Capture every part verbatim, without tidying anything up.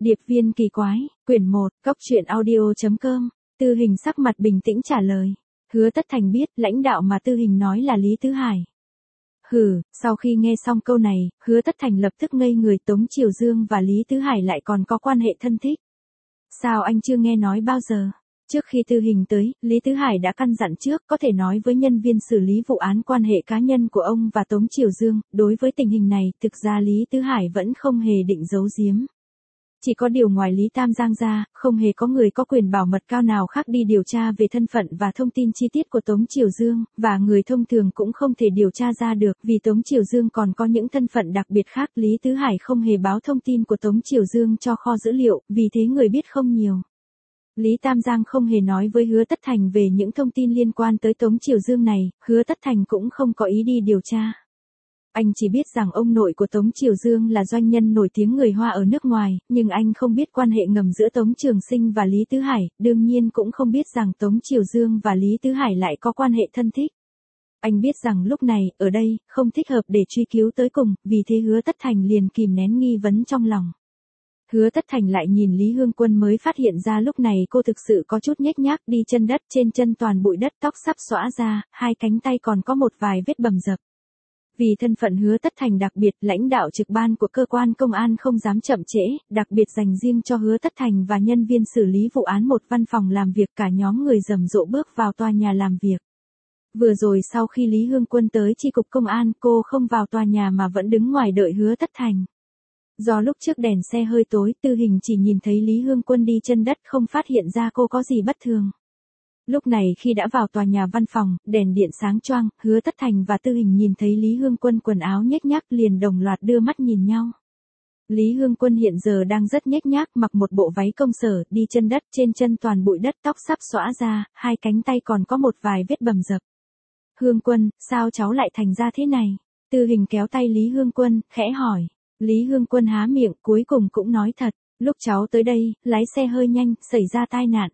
Điệp viên kỳ quái, quyển một, cốc truyện audio chấm com, Tư Hình sắc mặt bình tĩnh trả lời. Hứa Tất Thành biết lãnh đạo mà Tư Hình nói là Lý Tứ Hải. Hừ, sau khi nghe xong câu này, Hứa Tất Thành lập tức ngây người. Tống Triều Dương và Lý Tứ Hải lại còn có quan hệ thân thích. Sao anh chưa nghe nói bao giờ? Trước khi Tư Hình tới, Lý Tứ Hải đã căn dặn trước, có thể nói với nhân viên xử lý vụ án quan hệ cá nhân của ông và Tống Triều Dương. Đối với tình hình này, thực ra Lý Tứ Hải vẫn không hề định giấu giếm. Chỉ có điều ngoài Lý Tam Giang ra, không hề có người có quyền bảo mật cao nào khác đi điều tra về thân phận và thông tin chi tiết của Tống Triều Dương, và người thông thường cũng không thể điều tra ra được, vì Tống Triều Dương còn có những thân phận đặc biệt khác. Lý Tứ Hải không hề báo thông tin của Tống Triều Dương cho kho dữ liệu, vì thế người biết không nhiều. Lý Tam Giang không hề nói với Hứa Tất Thành về những thông tin liên quan tới Tống Triều Dương này, Hứa Tất Thành cũng không có ý đi điều tra. Anh chỉ biết rằng ông nội của Tống Triều Dương là doanh nhân nổi tiếng người Hoa ở nước ngoài, nhưng anh không biết quan hệ ngầm giữa Tống Trường Sinh và Lý Tứ Hải, đương nhiên cũng không biết rằng Tống Triều Dương và Lý Tứ Hải lại có quan hệ thân thích. Anh biết rằng lúc này, ở đây, không thích hợp để truy cứu tới cùng, vì thế Hứa Tất Thành liền kìm nén nghi vấn trong lòng. Hứa Tất Thành lại nhìn Lý Hương Quân mới phát hiện ra lúc này cô thực sự có chút nhếch nhác, đi chân đất, trên chân toàn bụi đất, tóc sắp xõa ra, hai cánh tay còn có một vài vết bầm dập. Vì thân phận Hứa Tất Thành đặc biệt, lãnh đạo trực ban của cơ quan công an không dám chậm trễ, đặc biệt dành riêng cho Hứa Tất Thành và nhân viên xử lý vụ án một văn phòng làm việc. Cả nhóm người rầm rộ bước vào tòa nhà làm việc. Vừa rồi sau khi Lý Hương Quân tới chi cục công an, cô không vào tòa nhà mà vẫn đứng ngoài đợi Hứa Tất Thành. Do lúc trước đèn xe hơi tối, Tư Hình chỉ nhìn thấy Lý Hương Quân đi chân đất, không phát hiện ra cô có gì bất thường. Lúc này khi đã vào tòa nhà văn phòng, đèn điện sáng choang, Hứa Tất Thành và Tư Hình nhìn thấy Lý Hương Quân quần áo nhếch nhác liền đồng loạt đưa mắt nhìn nhau. Lý Hương Quân hiện giờ đang rất nhếch nhác, mặc một bộ váy công sở, đi chân đất, trên chân toàn bụi đất, tóc sắp xõa ra, hai cánh tay còn có một vài vết bầm dập. Hương Quân, sao cháu lại thành ra thế này? Tư Hình kéo tay Lý Hương Quân, khẽ hỏi. Lý Hương Quân há miệng, cuối cùng cũng nói thật, lúc cháu tới đây, lái xe hơi nhanh, xảy ra tai nạn.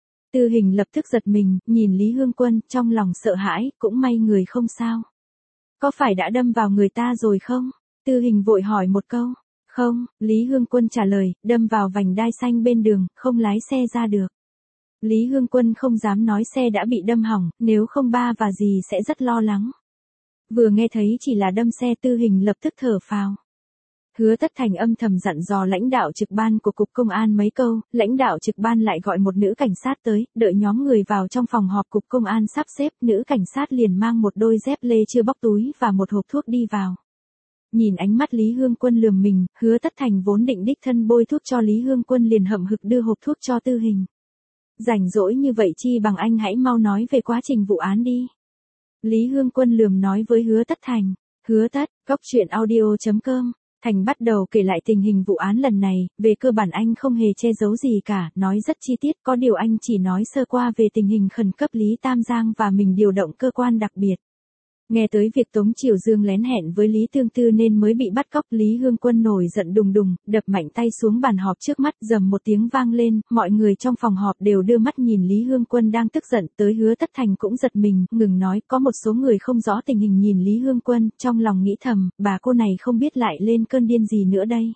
Tư Hình lập tức giật mình, nhìn Lý Hương Quân, trong lòng sợ hãi, cũng may người không sao. Có phải đã đâm vào người ta rồi không? Tư Hình vội hỏi một câu. Không, Lý Hương Quân trả lời, đâm vào vành đai xanh bên đường, không lái xe ra được. Lý Hương Quân không dám nói xe đã bị đâm hỏng, nếu không ba và dì sẽ rất lo lắng. Vừa nghe thấy chỉ là đâm xe, Tư Hình lập tức thở phào. Hứa Tất Thành âm thầm dặn dò lãnh đạo trực ban của cục công an mấy câu, lãnh đạo trực ban lại gọi một nữ cảnh sát tới, đợi nhóm người vào trong phòng họp cục công an sắp xếp, nữ cảnh sát liền mang một đôi dép lê chưa bóc túi và một hộp thuốc đi vào. Nhìn ánh mắt Lý Hương Quân lườm mình, Hứa Tất Thành vốn định đích thân bôi thuốc cho Lý Hương Quân liền hậm hực đưa hộp thuốc cho Tư Hình. Rảnh rỗi như vậy chi bằng anh hãy mau nói về quá trình vụ án đi. Lý Hương Quân lườm nói với Hứa Tất Thành. Hứa Tất, cốc truyện audio chấm com. Thành bắt đầu kể lại tình hình vụ án lần này, về cơ bản anh không hề che giấu gì cả, nói rất chi tiết, có điều anh chỉ nói sơ qua về tình hình khẩn cấp Lý Tam Giang và mình điều động cơ quan đặc biệt. Nghe tới việc Tống Triều Dương lén hẹn với Lý Tương Tư nên mới bị bắt cóc, Lý Hương Quân nổi giận đùng đùng, đập mạnh tay xuống bàn họp trước mắt, rầm một tiếng vang lên, mọi người trong phòng họp đều đưa mắt nhìn Lý Hương Quân đang tức giận, tới Hứa Tất Thành cũng giật mình, ngừng nói, có một số người không rõ tình hình nhìn Lý Hương Quân, trong lòng nghĩ thầm, bà cô này không biết lại lên cơn điên gì nữa đây.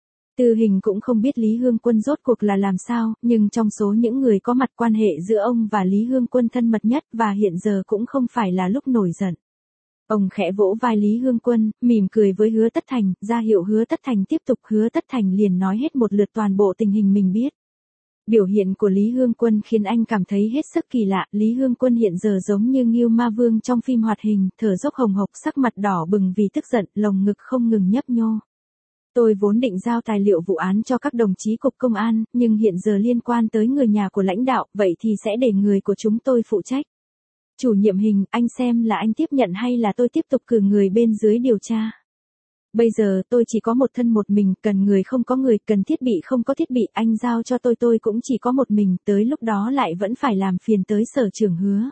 Tư Hình cũng không biết Lý Hương Quân rốt cuộc là làm sao, nhưng trong số những người có mặt quan hệ giữa ông và Lý Hương Quân thân mật nhất và hiện giờ cũng không phải là lúc nổi giận. Ông khẽ vỗ vai Lý Hương Quân, mỉm cười với Hứa Tất Thành, ra hiệu Hứa Tất Thành tiếp tục. Hứa Tất Thành liền nói hết một lượt toàn bộ tình hình mình biết. Biểu hiện của Lý Hương Quân khiến anh cảm thấy hết sức kỳ lạ. Lý Hương Quân hiện giờ giống như Ngưu Ma Vương trong phim hoạt hình, thở dốc hồng hộc, sắc mặt đỏ bừng vì tức giận, lồng ngực không ngừng nhấp nhô. Tôi vốn định giao tài liệu vụ án cho các đồng chí cục công an, nhưng hiện giờ liên quan tới người nhà của lãnh đạo, vậy thì sẽ để người của chúng tôi phụ trách. Chủ nhiệm Hình, anh xem là anh tiếp nhận hay là tôi tiếp tục cử người bên dưới điều tra. Bây giờ tôi chỉ có một thân một mình, cần người không có người, cần thiết bị không có thiết bị, anh giao cho tôi tôi cũng chỉ có một mình, tới lúc đó lại vẫn phải làm phiền tới sở trưởng Hứa.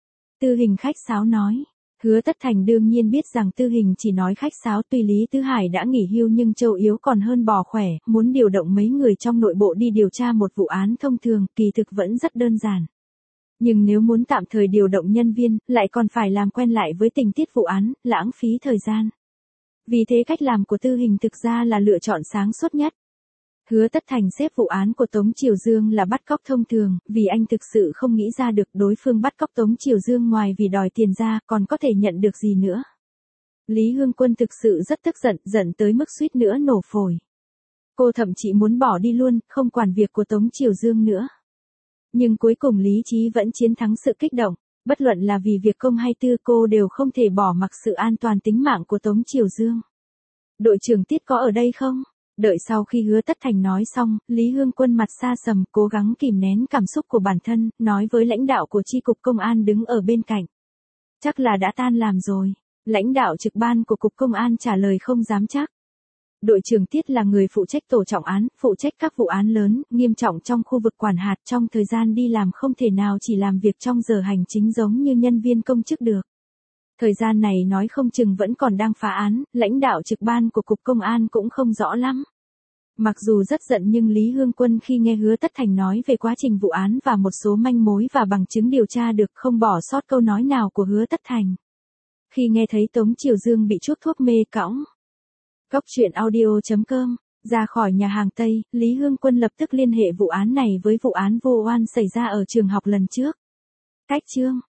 Tư Hình khách sáo nói. Hứa Tất Thành đương nhiên biết rằng Tư Hình chỉ nói khách sáo, tuy Lý Tứ Hải đã nghỉ hưu nhưng Châu yếu còn hơn bò khỏe, muốn điều động mấy người trong nội bộ đi điều tra một vụ án thông thường, kỳ thực vẫn rất đơn giản. Nhưng nếu muốn tạm thời điều động nhân viên, lại còn phải làm quen lại với tình tiết vụ án, lãng phí thời gian. Vì thế cách làm của Tư Hình thực ra là lựa chọn sáng suốt nhất. Hứa Tất Thành xếp vụ án của Tống Triều Dương là bắt cóc thông thường, vì anh thực sự không nghĩ ra được đối phương bắt cóc Tống Triều Dương ngoài vì đòi tiền ra, còn có thể nhận được gì nữa. Lý Hương Quân thực sự rất tức giận, giận tới mức suýt nữa nổ phổi. Cô thậm chí muốn bỏ đi luôn, không quản việc của Tống Triều Dương nữa. Nhưng cuối cùng lý trí vẫn chiến thắng sự kích động, bất luận là vì việc công hay tư cô đều không thể bỏ mặc sự an toàn tính mạng của Tống Triều Dương. Đội trưởng Tiết có ở đây không? Đợi sau khi Hứa Tất Thành nói xong, Lý Hương Quân mặt xa sầm, cố gắng kìm nén cảm xúc của bản thân, nói với lãnh đạo của chi cục công an đứng ở bên cạnh. Chắc là đã tan làm rồi. Lãnh đạo trực ban của cục công an trả lời không dám chắc. Đội trưởng Tiết là người phụ trách tổ trọng án, phụ trách các vụ án lớn, nghiêm trọng trong khu vực quản hạt, trong thời gian đi làm không thể nào chỉ làm việc trong giờ hành chính giống như nhân viên công chức được. Thời gian này nói không chừng vẫn còn đang phá án, lãnh đạo trực ban của cục công an cũng không rõ lắm. Mặc dù rất giận nhưng Lý Hương Quân khi nghe Hứa Tất Thành nói về quá trình vụ án và một số manh mối và bằng chứng điều tra được không bỏ sót câu nói nào của Hứa Tất Thành. Khi nghe thấy Tống Triều Dương bị chuốc thuốc mê cõng. Cóc truyện audio chấm com, ra khỏi nhà hàng Tây, Lý Hương Quân lập tức liên hệ vụ án này với vụ án vô oan xảy ra ở trường học lần trước. Cách chương